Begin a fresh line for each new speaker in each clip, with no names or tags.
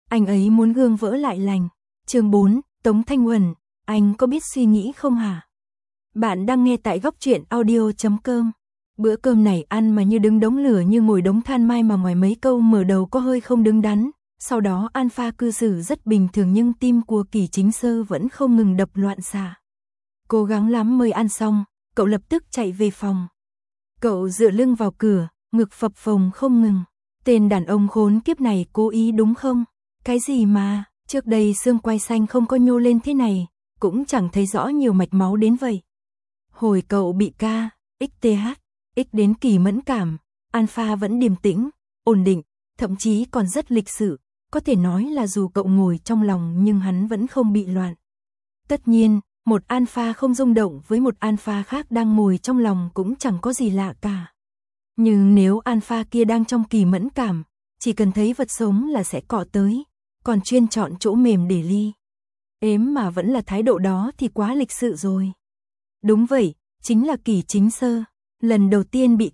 anh ấy muốn gương vỡ lại lành. Chương 4, Tống Thanh Uẩn, anh có biết suy nghĩ không hả? Bạn đang nghe tại góc truyện audio.com. Bữa cơm này ăn mà như đứng đống lửa như ngồi đống than mai mà ngoài mấy câu mở đầu có hơi không đứng đắn. Sau đó Alpha cư xử rất bình thường nhưng tim của Kỳ Chính Sơ vẫn không ngừng đập loạn xạ. Cố gắng lắm mới ăn xong, cậu lập tức chạy về phòng. Cậu dựa lưng vào cửa, ngực phập phồng không ngừng. Tên đàn ông khốn kiếp này cố ý đúng không? Cái gì mà, trước đây xương quai xanh không có nhô lên thế này, cũng chẳng thấy rõ nhiều mạch máu đến vậy. Hồi cậu bị KXTH đến kỳ mẫn cảm, Alpha vẫn điềm tĩnh, ổn định, thậm chí còn rất lịch sự. Có thể nói là dù cậu ngồi trong lòng nhưng hắn vẫn không bị loạn. Tất nhiên, một Alpha không rung động với một Alpha khác đang ngồi trong lòng cũng chẳng có gì lạ cả. Nhưng nếu Alpha kia đang trong kỳ mẫn cảm, chỉ cần thấy vật sống là sẽ cọ tới, còn chuyên chọn chỗ mềm để ly ếm mà vẫn là thái độ đó thì quá lịch sự rồi. Đúng vậy, chính là Kỳ Chính Sơ. Lần đầu tiên bị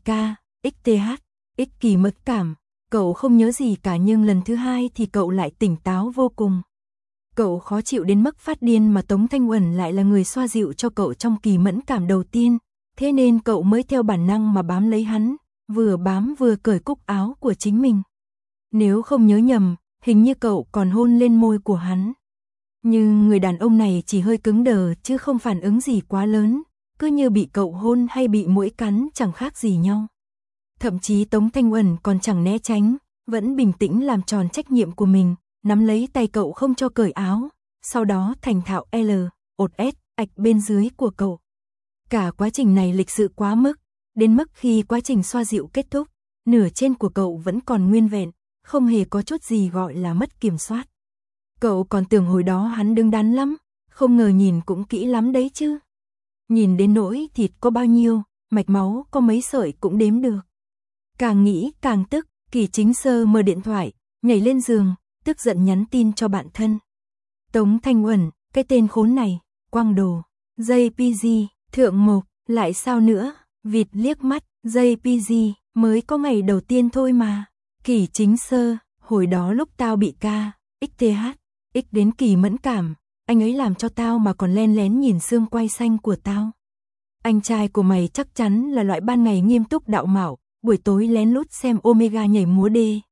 KXTH kỳ mẫn cảm, cậu không nhớ gì cả nhưng lần thứ hai thì cậu lại tỉnh táo vô cùng. Cậu khó chịu đến mức phát điên mà Tống Thanh Uẩn lại là người xoa dịu cho cậu trong kỳ mẫn cảm đầu tiên, thế nên cậu mới theo bản năng mà bám lấy hắn, vừa bám vừa cởi cúc áo của chính mình. Nếu không nhớ nhầm, hình như cậu còn hôn lên môi của hắn. Nhưng người đàn ông này chỉ hơi cứng đờ chứ không phản ứng gì quá lớn, cứ như bị cậu hôn hay bị muỗi cắn chẳng khác gì nhau. Thậm chí Tống Thanh Uẩn còn chẳng né tránh, vẫn bình tĩnh làm tròn trách nhiệm của mình, nắm lấy tay cậu không cho cởi áo, sau đó thành thạo ạch bên dưới của cậu. Cả quá trình này lịch sự quá mức, đến mức khi quá trình xoa dịu kết thúc, nửa trên của cậu vẫn còn nguyên vẹn, không hề có chút gì gọi là mất kiểm soát. Cậu còn tưởng hồi đó hắn đứng đắn lắm, không ngờ nhìn cũng kỹ lắm đấy chứ. Nhìn đến nỗi thịt có bao nhiêu, mạch máu có mấy sợi cũng đếm được. Càng nghĩ càng tức, Kỳ Chính Sơ mở điện thoại, nhảy lên giường, tức giận nhắn tin cho bạn thân. Tống Thanh Uẩn, cái tên khốn này, quang đồ, JPG, thượng mộc, lại sao nữa, vịt liếc mắt, JPG, mới có ngày đầu tiên thôi mà. Kỳ Chính Sơ, hồi đó lúc tao bị KXTH đến kỳ mẫn cảm, anh ấy làm cho tao mà còn len lén nhìn xương quai xanh của tao. Anh trai của mày chắc chắn là loại ban ngày nghiêm túc đạo mạo, buổi tối lén lút xem Omega nhảy múa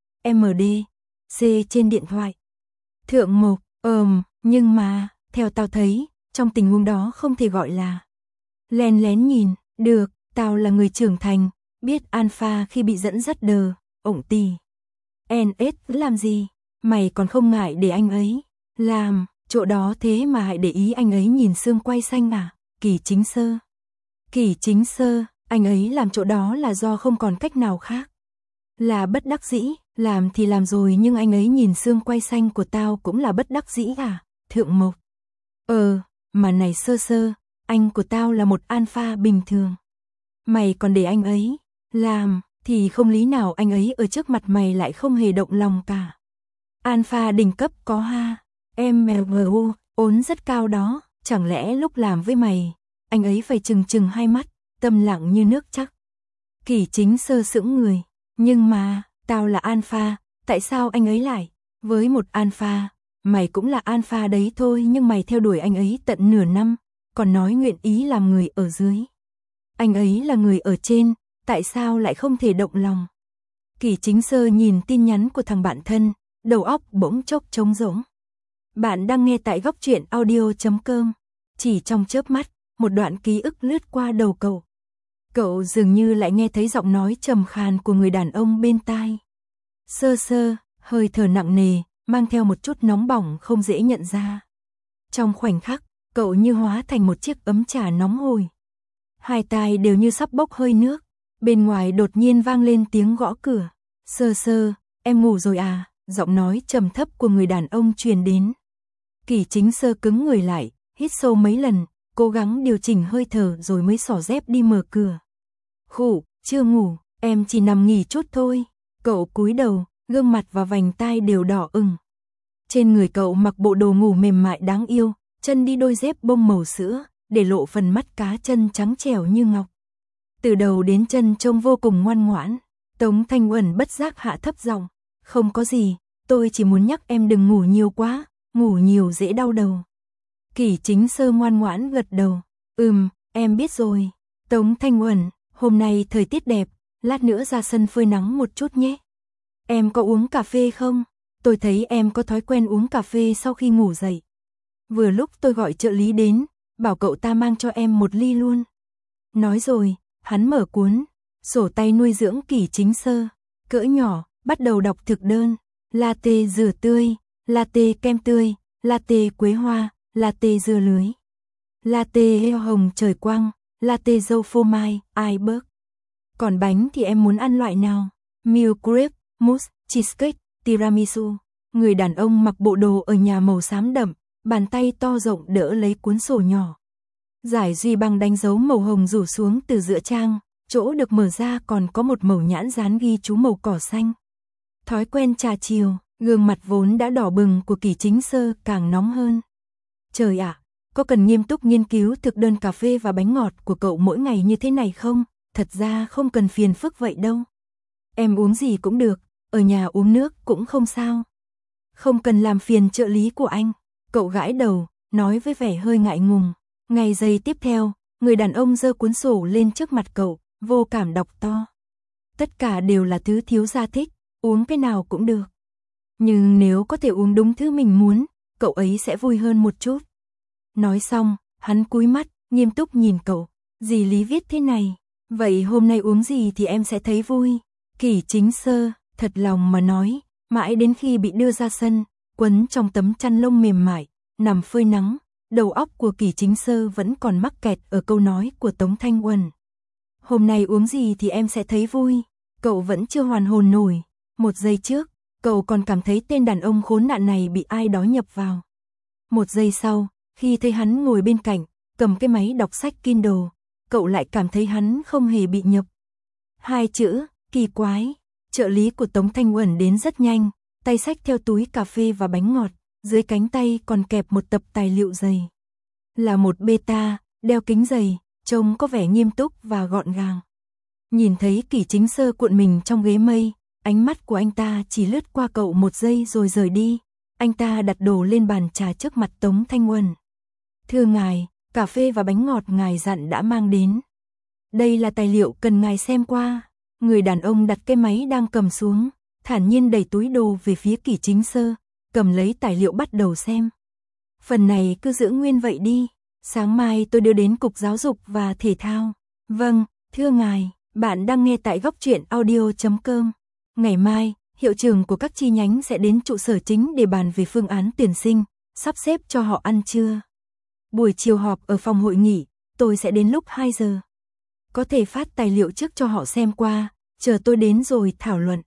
C trên điện thoại. Thượng mộc, nhưng mà, theo tao thấy, trong tình huống đó không thể gọi là len lén nhìn, được, tao là người trưởng thành, biết Alpha khi bị dẫn dắt đờ, ổng tì. NS làm gì, mày còn không ngại để anh ấy làm, chỗ đó thế mà hãy để ý anh ấy nhìn xương quai xanh à, Kỳ Chính Sơ. Kỳ Chính Sơ, anh ấy làm chỗ đó là do không còn cách nào khác. Là bất đắc dĩ, làm thì làm rồi nhưng anh ấy nhìn xương quai xanh của tao cũng là bất đắc dĩ à, thượng mộc. Mà này Sơ Sơ, anh của tao là một Alpha bình thường. Mày còn để anh ấy làm, thì không lý nào anh ấy ở trước mặt mày lại không hề động lòng cả. Alpha đỉnh cấp có ha, MLU, ốn rất cao đó, chẳng lẽ lúc làm với mày, anh ấy phải trừng hai mắt, tâm lặng như nước chắc. Kỳ Chính Sơ sững người, nhưng mà, tao là Alpha, tại sao anh ấy lại, với một Alpha, mày cũng là Alpha đấy thôi nhưng mày theo đuổi anh ấy tận nửa năm, còn nói nguyện ý làm người ở dưới. Anh ấy là người ở trên, tại sao lại không thể động lòng? Kỳ Chính Sơ nhìn tin nhắn của thằng bạn thân, đầu óc bỗng chốc trống rỗng. Bạn đang nghe tại góc truyện audio.com. Chỉ trong chớp mắt, một đoạn ký ức lướt qua đầu cậu. Cậu dường như lại nghe thấy giọng nói trầm khàn của người đàn ông bên tai. Sơ Sơ, hơi thở nặng nề, mang theo một chút nóng bỏng không dễ nhận ra. Trong khoảnh khắc, cậu như hóa thành một chiếc ấm trà nóng hổi. Hai tai đều như sắp bốc hơi nước. Bên ngoài đột nhiên vang lên tiếng gõ cửa. Sơ Sơ, em ngủ rồi à? Giọng nói trầm thấp của người đàn ông truyền đến. Kỳ Chính Sơ cứng người lại, hít sâu mấy lần, cố gắng điều chỉnh hơi thở rồi mới xỏ dép đi mở cửa. Khủ, chưa ngủ, em chỉ nằm nghỉ chút thôi. Cậu cúi đầu, gương mặt và vành tai đều đỏ ửng. Trên người cậu mặc bộ đồ ngủ mềm mại đáng yêu, chân đi đôi dép bông màu sữa, để lộ phần mắt cá chân trắng trẻo như ngọc. Từ đầu đến chân trông vô cùng ngoan ngoãn. Tống Thanh Uẩn bất giác hạ thấp giọng, không có gì, tôi chỉ muốn nhắc em đừng ngủ nhiều quá, ngủ nhiều dễ đau đầu. Kỷ Chính Sơ ngoan ngoãn gật đầu. Em biết rồi. Tống Thanh Uẩn, hôm nay thời tiết đẹp, lát nữa ra sân phơi nắng một chút nhé. Em có uống cà phê không? Tôi thấy em có thói quen uống cà phê sau khi ngủ dậy. Vừa lúc tôi gọi trợ lý đến, bảo cậu ta mang cho em một ly luôn. Nói rồi, hắn mở cuốn sổ tay nuôi dưỡng Kỷ Chính Sơ, cỡ nhỏ, bắt đầu đọc thực đơn. Latte dừa tươi, latte kem tươi, latte quế hoa, latte dưa lưới, latte heo hồng trời quang, latte dâu phô mai, iceberg. Còn bánh thì em muốn ăn loại nào? Milk crepe, mousse, cheesecake, tiramisu. Người đàn ông mặc bộ đồ ở nhà màu xám đậm, bàn tay to rộng đỡ lấy cuốn sổ nhỏ. Giải duy băng đánh dấu màu hồng rủ xuống từ giữa trang, chỗ được mở ra còn có một mẩu nhãn dán ghi chú màu cỏ xanh. Thói quen trà chiều, gương mặt vốn đã đỏ bừng của Kỷ Chính Sơ càng nóng hơn. Trời ạ, có cần nghiêm túc nghiên cứu thực đơn cà phê và bánh ngọt của cậu mỗi ngày như thế này không? Thật ra không cần phiền phức vậy đâu. Em uống gì cũng được, ở nhà uống nước cũng không sao. Không cần làm phiền trợ lý của anh. Cậu gãi đầu, nói với vẻ hơi ngại ngùng. Ngày giây tiếp theo, người đàn ông giơ cuốn sổ lên trước mặt cậu, vô cảm đọc to. Tất cả đều là thứ thiếu gia thích, uống cái nào cũng được. Nhưng nếu có thể uống đúng thứ mình muốn, cậu ấy sẽ vui hơn một chút. Nói xong, hắn cúi mắt, nghiêm túc nhìn cậu. Dì Lý viết thế này, vậy hôm nay uống gì thì em sẽ thấy vui. Kỷ Chính Sơ, thật lòng mà nói, mãi đến khi bị đưa ra sân, quấn trong tấm chăn lông mềm mại, nằm phơi nắng, đầu óc của Kỷ Chính Sơ vẫn còn mắc kẹt ở câu nói của Tống Thanh Uẩn. Hôm nay uống gì thì em sẽ thấy vui. Cậu vẫn chưa hoàn hồn nổi. Một giây trước, cậu còn cảm thấy tên đàn ông khốn nạn này bị ai đó nhập vào. Một giây sau, khi thấy hắn ngồi bên cạnh, cầm cái máy đọc sách Kindle, cậu lại cảm thấy hắn không hề bị nhập. Hai chữ, kỳ quái. Trợ lý của Tống Thanh Uẩn đến rất nhanh, tay xách theo túi cà phê và bánh ngọt, dưới cánh tay còn kẹp một tập tài liệu dày. Là một beta, đeo kính dày, trông có vẻ nghiêm túc và gọn gàng. Nhìn thấy Kỷ Chính Sơ cuộn mình trong ghế mây, ánh mắt của anh ta chỉ lướt qua cậu một giây rồi rời đi. Anh ta đặt đồ lên bàn trà trước mặt Tống Thanh Uẩn. Thưa ngài, cà phê và bánh ngọt ngài dặn đã mang đến. Đây là tài liệu cần ngài xem qua. Người đàn ông đặt cái máy đang cầm xuống, thản nhiên đẩy túi đồ về phía Kỷ Chính Sơ, cầm lấy tài liệu bắt đầu xem. Phần này cứ giữ nguyên vậy đi, sáng mai tôi đưa đến Cục Giáo dục và Thể thao. Vâng, thưa ngài, bạn đang nghe tại Góc Truyện Audio.com. Ngày mai, hiệu trưởng của các chi nhánh sẽ đến trụ sở chính để bàn về phương án tuyển sinh, sắp xếp cho họ ăn trưa. Buổi chiều họp ở phòng hội nghị, tôi sẽ đến lúc 2 giờ. Có thể phát tài liệu trước cho họ xem qua, chờ tôi đến rồi thảo luận.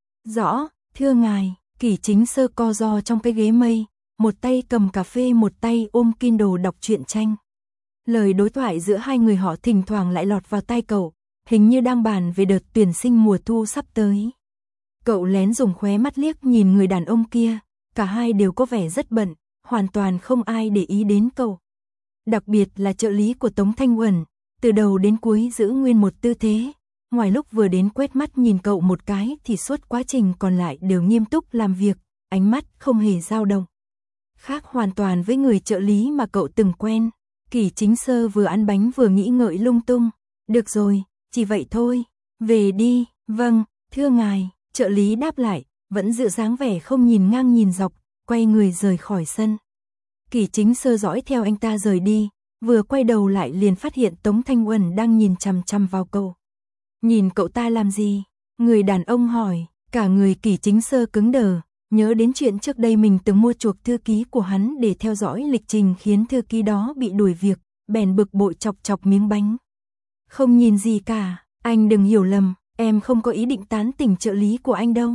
Rõ, thưa ngài. Kỷ Chính Sơ co ro trong cái ghế mây, một tay cầm cà phê một tay ôm Kindle đọc truyện tranh. Lời đối thoại giữa hai người họ thỉnh thoảng lại lọt vào tai cậu, hình như đang bàn về đợt tuyển sinh mùa thu sắp tới. Cậu lén dùng khóe mắt liếc nhìn người đàn ông kia, cả hai đều có vẻ rất bận, hoàn toàn không ai để ý đến cậu. Đặc biệt là trợ lý của Tống Thanh Uẩn, từ đầu đến cuối giữ nguyên một tư thế. Ngoài lúc vừa đến quét mắt nhìn cậu một cái thì suốt quá trình còn lại đều nghiêm túc làm việc, ánh mắt không hề dao động. Khác hoàn toàn với người trợ lý mà cậu từng quen. Kỷ Chính Sơ vừa ăn bánh vừa nghĩ ngợi lung tung. Được rồi, chỉ vậy thôi. Về đi. Vâng, thưa ngài. Trợ lý đáp lại, vẫn giữ dáng vẻ không nhìn ngang nhìn dọc, quay người rời khỏi sân. Kỷ Chính Sơ dõi theo anh ta rời đi, vừa quay đầu lại liền phát hiện Tống Thanh Uẩn đang nhìn chằm chằm vào cậu. Nhìn cậu ta làm gì? Người đàn ông hỏi. Cả người Kỷ Chính Sơ cứng đờ, nhớ đến chuyện trước đây mình từng mua chuộc thư ký của hắn để theo dõi lịch trình khiến thư ký đó bị đuổi việc, bèn bực bội chọc chọc miếng bánh. Không nhìn gì cả, anh đừng hiểu lầm, em không có ý định tán tỉnh trợ lý của anh đâu.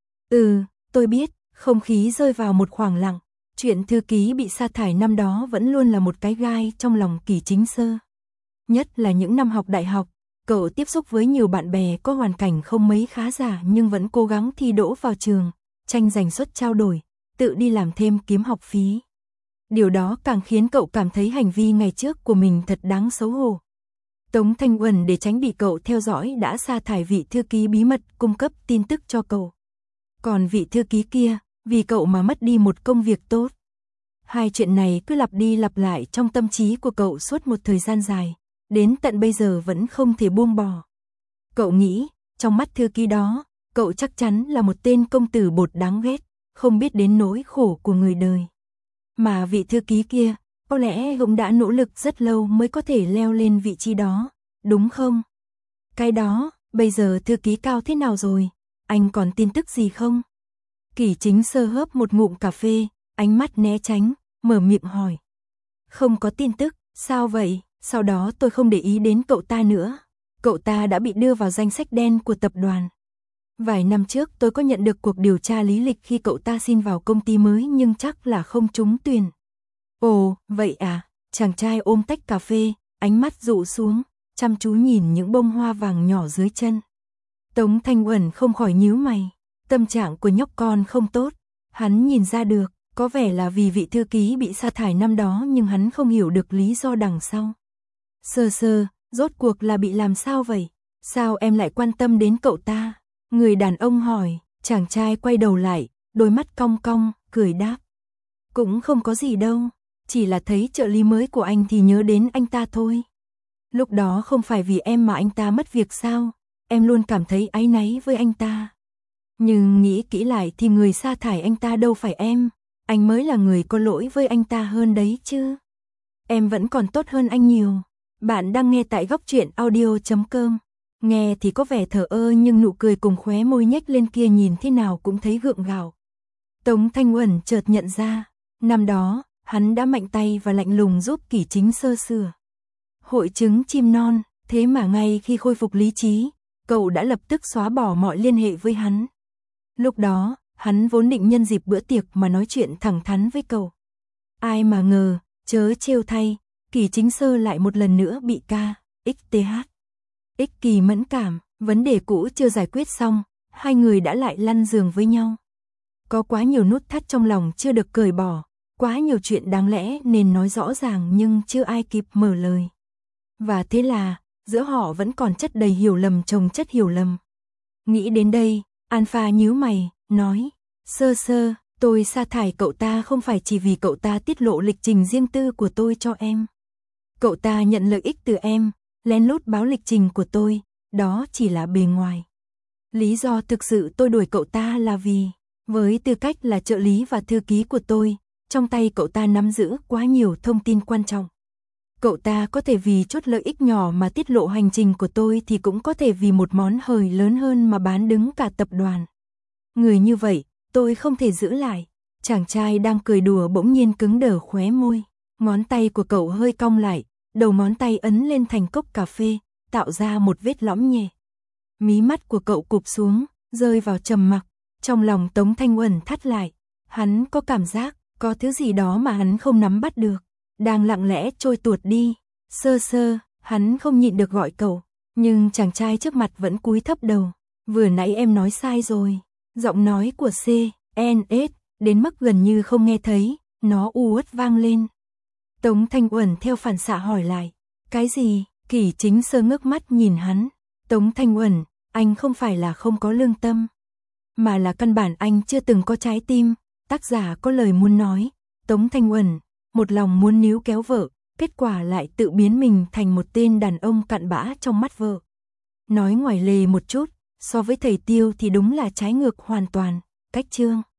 Tôi biết. Không khí rơi vào một khoảng lặng. Chuyện thư ký bị sa thải năm đó vẫn luôn là một cái gai trong lòng Kỷ Chính Sơ. Nhất là những năm học đại học, cậu tiếp xúc với nhiều bạn bè có hoàn cảnh không mấy khá giả nhưng vẫn cố gắng thi đỗ vào trường, tranh giành suất trao đổi, tự đi làm thêm kiếm học phí. Điều đó càng khiến cậu cảm thấy hành vi ngày trước của mình thật đáng xấu hổ. Tống Thanh Uẩn để tránh bị cậu theo dõi đã sa thải vị thư ký bí mật cung cấp tin tức cho cậu. Còn vị thư ký kia, vì cậu mà mất đi một công việc tốt. Hai chuyện này cứ lặp đi lặp lại trong tâm trí của cậu suốt một thời gian dài, đến tận bây giờ vẫn không thể buông bỏ. Cậu nghĩ, trong mắt thư ký đó, cậu chắc chắn là một tên công tử bột đáng ghét, không biết đến nỗi khổ của người đời. Mà vị thư ký kia, có lẽ cũng đã nỗ lực rất lâu mới có thể leo lên vị trí đó, đúng không? Cái đó, bây giờ thư ký Cao thế nào rồi? Anh còn tin tức gì không? Kỷ Chính Sơ hớp một ngụm cà phê, ánh mắt né tránh, mở miệng hỏi. Không có tin tức, sao vậy? Sau đó tôi không để ý đến cậu ta nữa. Cậu ta đã bị đưa vào danh sách đen của tập đoàn. Vài năm trước tôi có nhận được cuộc điều tra lý lịch khi cậu ta xin vào công ty mới nhưng chắc là không trúng tuyển. Ồ, vậy à? Chàng trai ôm tách cà phê, ánh mắt dụ xuống, chăm chú nhìn những bông hoa vàng nhỏ dưới chân. Tống Thanh Uẩn không khỏi nhíu mày. Tâm trạng của nhóc con không tốt. Hắn nhìn ra được, có vẻ là vì vị thư ký bị sa thải năm đó nhưng hắn không hiểu được lý do đằng sau. Sơ Sơ, rốt cuộc là bị làm sao vậy? Sao em lại quan tâm đến cậu ta? Người đàn ông hỏi, chàng trai quay đầu lại, đôi mắt cong cong, cười đáp. Cũng không có gì đâu, chỉ là thấy trợ lý mới của anh thì nhớ đến anh ta thôi. Lúc đó không phải vì em mà anh ta mất việc sao? Em luôn cảm thấy áy náy với anh ta. Nhưng nghĩ kỹ lại thì người sa thải anh ta đâu phải em, anh mới là người có lỗi với anh ta hơn đấy chứ. Em vẫn còn tốt hơn anh nhiều. Bạn đang nghe tại góc truyện audio.com. Nghe thì có vẻ thờ ơ nhưng nụ cười cùng khóe môi nhếch lên kia nhìn thế nào cũng thấy gượng gạo. Tống Thanh Uẩn chợt nhận ra, năm đó, hắn đã mạnh tay và lạnh lùng giúp Kỷ Chính Sơ sửa hội chứng chim non, thế mà ngay khi khôi phục lý trí, cậu đã lập tức xóa bỏ mọi liên hệ với hắn. Lúc đó, hắn vốn định nhân dịp bữa tiệc mà nói chuyện thẳng thắn với cậu. Ai mà ngờ, chớ trêu thay, Kỷ Chính Sơ lại một lần nữa bị ích kỳ mẫn cảm, vấn đề cũ chưa giải quyết xong, hai người đã lại lăn giường với nhau. Có quá nhiều nút thắt trong lòng chưa được cởi bỏ, quá nhiều chuyện đáng lẽ nên nói rõ ràng nhưng chưa ai kịp mở lời. Và thế là, giữa họ vẫn còn chất đầy hiểu lầm chồng chất hiểu lầm. Nghĩ đến đây, Alpha nhíu mày, nói, Sơ Sơ, tôi sa thải cậu ta không phải chỉ vì cậu ta tiết lộ lịch trình riêng tư của tôi cho em. Cậu ta nhận lợi ích từ em, lén lút báo lịch trình của tôi, đó chỉ là bề ngoài. Lý do thực sự tôi đuổi cậu ta là vì, với tư cách là trợ lý và thư ký của tôi, trong tay cậu ta nắm giữ quá nhiều thông tin quan trọng. Cậu ta có thể vì chút lợi ích nhỏ mà tiết lộ hành trình của tôi thì cũng có thể vì một món hời lớn hơn mà bán đứng cả tập đoàn. Người như vậy, tôi không thể giữ lại. Chàng trai đang cười đùa bỗng nhiên cứng đờ khóe môi. Ngón tay của cậu hơi cong lại, đầu ngón tay ấn lên thành cốc cà phê, tạo ra một vết lõm nhẹ. Mí mắt của cậu cụp xuống, rơi vào trầm mặc. Trong lòng Tống Thanh Uẩn thắt lại. Hắn có cảm giác, có thứ gì đó mà hắn không nắm bắt được, đang lặng lẽ trôi tuột đi. Sơ Sơ, hắn không nhịn được gọi cậu, nhưng chàng trai trước mặt vẫn cúi thấp đầu. Vừa nãy em nói sai rồi. Giọng nói của CNS đến mức gần như không nghe thấy, nó u uất vang lên. Tống Thanh Uẩn theo phản xạ hỏi lại, cái gì? Kỷ Chính Sơ ngước mắt nhìn hắn. Tống Thanh Uẩn, anh không phải là không có lương tâm, mà là căn bản anh chưa từng có trái tim. Tác giả có lời muốn nói. Tống Thanh Uẩn, một lòng muốn níu kéo vợ, kết quả lại tự biến mình thành một tên đàn ông cặn bã trong mắt vợ. Nói ngoài lề một chút, so với thầy Tiêu thì đúng là trái ngược hoàn toàn. Cách chương